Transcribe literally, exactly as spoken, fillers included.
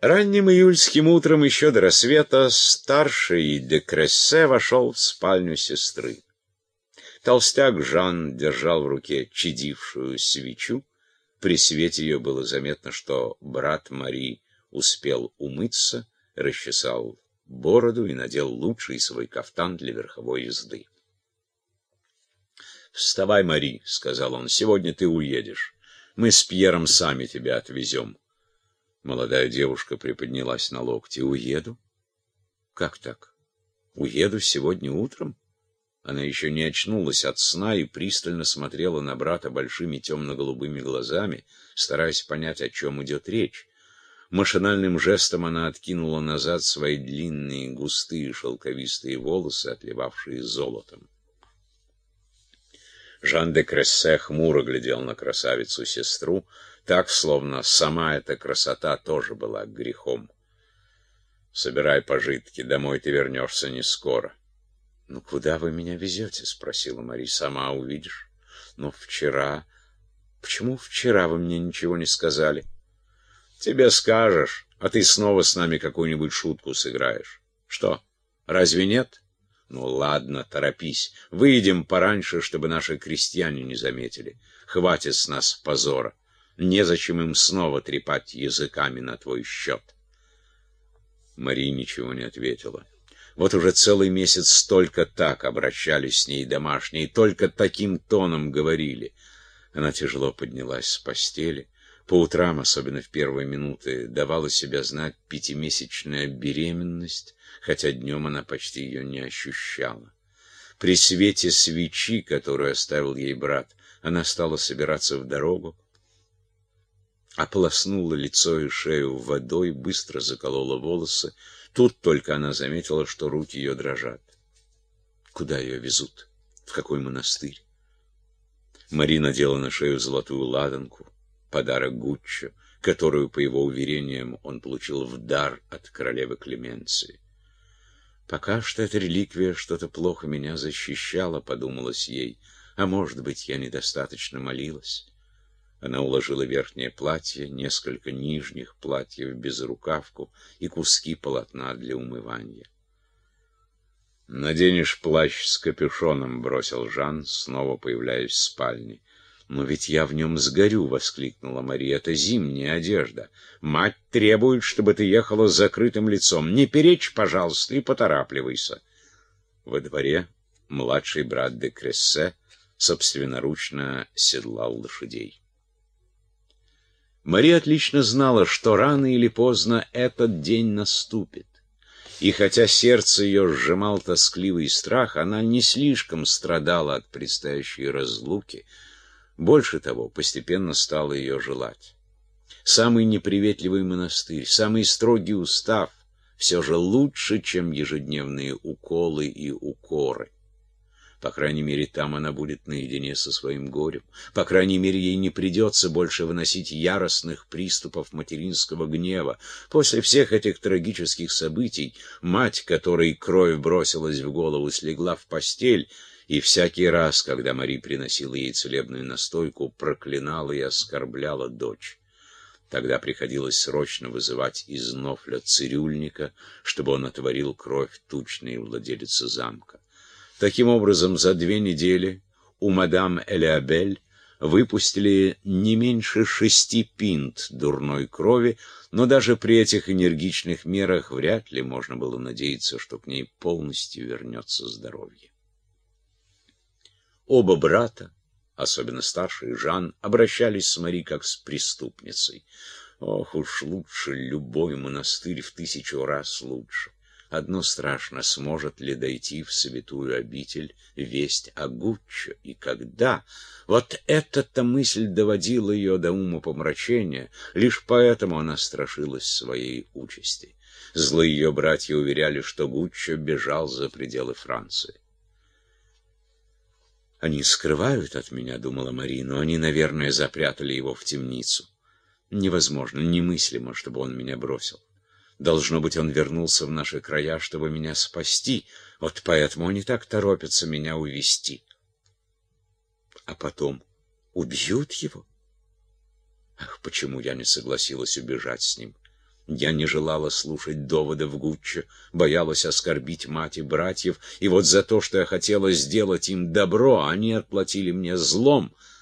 Ранним июльским утром, еще до рассвета, старший де Крессе вошел в спальню сестры. Толстяк Жан держал в руке чадившую свечу. При свете ее было заметно, что брат Мари успел умыться, расчесал бороду и надел лучший свой кафтан для верховой езды. «Вставай, Мари», — сказал он, — «сегодня ты уедешь. Мы с Пьером сами тебя отвезем». Молодая девушка приподнялась на локти. «Уеду? Как так? Уеду сегодня утром?» Она еще не очнулась от сна и пристально смотрела на брата большими темно-голубыми глазами, стараясь понять, о чем идет речь. Машинальным жестом она откинула назад свои длинные, густые, шелковистые волосы, отливавшие золотом. Жан де Крессе хмуро глядел на красавицу-сестру, так, словно сама эта красота тоже была грехом. «Собирай пожитки, домой ты вернешься не скоро». «Ну, куда вы меня везете?» — спросила Мари. «Сама увидишь». «Но вчера...» «Почему вчера вы мне ничего не сказали?» «Тебе скажешь, а ты снова с нами какую-нибудь шутку сыграешь». «Что, разве нет?» «Ну, ладно, торопись. Выйдем пораньше, чтобы наши крестьяне не заметили. Хватит с нас позора. Незачем им снова трепать языками на твой счет». Мария ничего не ответила. Вот уже целый месяц только так обращались с ней домашние, только таким тоном говорили. Она тяжело поднялась с постели. По утрам, особенно в первые минуты, давала себя знать пятимесячная беременность, хотя днем она почти ее не ощущала. При свете свечи, которую оставил ей брат, она стала собираться в дорогу, ополоснула лицо и шею водой, быстро заколола волосы. Тут только она заметила, что руки ее дрожат. Куда ее везут? В какой монастырь? Мари надела на шею золотую ладанку, подарок Гуччо, которую, по его уверениям, он получил в дар от королевы Клеменции. «Пока что эта реликвия что-то плохо меня защищала», — подумалось ей, — «а может быть, я недостаточно молилась». Она уложила верхнее платье, несколько нижних платьев, безрукавку и куски полотна для умывания. «Наденешь плащ с капюшоном», — бросил Жан, снова появляясь в спальне. «Но ведь я в нем сгорю», — воскликнула Мария. «Это зимняя одежда. Мать требует, чтобы ты ехала с закрытым лицом. Не перечь, пожалуйста, и поторапливайся». Во дворе младший брат де Крессе собственноручно седлал лошадей. Мария отлично знала, что рано или поздно этот день наступит. И хотя сердце ее сжимал тоскливый страх, она не слишком страдала от предстоящей разлуки. Больше того, постепенно стала ее желать. Самый неприветливый монастырь, самый строгий устав все же лучше, чем ежедневные уколы и укоры. По крайней мере, там она будет наедине со своим горем. По крайней мере, ей не придется больше выносить яростных приступов материнского гнева. После всех этих трагических событий мать, которой кровь бросилась в голову, слегла в постель, и всякий раз, когда Мари приносила ей целебную настойку, проклинала и оскорбляла дочь. Тогда приходилось срочно вызывать из Нофля цирюльника, чтобы он отварил кровь тучной владелицы замка. Таким образом, за две недели у мадам Элеабель выпустили не меньше шести пинт дурной крови, но даже при этих энергичных мерах вряд ли можно было надеяться, что к ней полностью вернется здоровье. Оба брата, особенно старший Жан, обращались с Мари как с преступницей. Ох уж лучше любой монастырь, в тысячу раз лучше. Одно страшно, сможет ли дойти в святую обитель весть о Гуччо, и когда? Вот эта-то мысль доводила ее до умопомрачения, лишь поэтому она страшилась своей участи. Злые ее братья уверяли, что Гуччо бежал за пределы Франции. «Они скрывают от меня, — думала Мари, — но они, наверное, запрятали его в темницу. Невозможно, немыслимо, чтобы он меня бросил. Должно быть, он вернулся в наши края, чтобы меня спасти. Вот поэтому они так торопятся меня увезти. А потом убьют его? Ах, почему я не согласилась убежать с ним? Я не желала слушать доводов Гуччо, боялась оскорбить мать и братьев, и вот за то, что я хотела сделать им добро, они отплатили мне злом.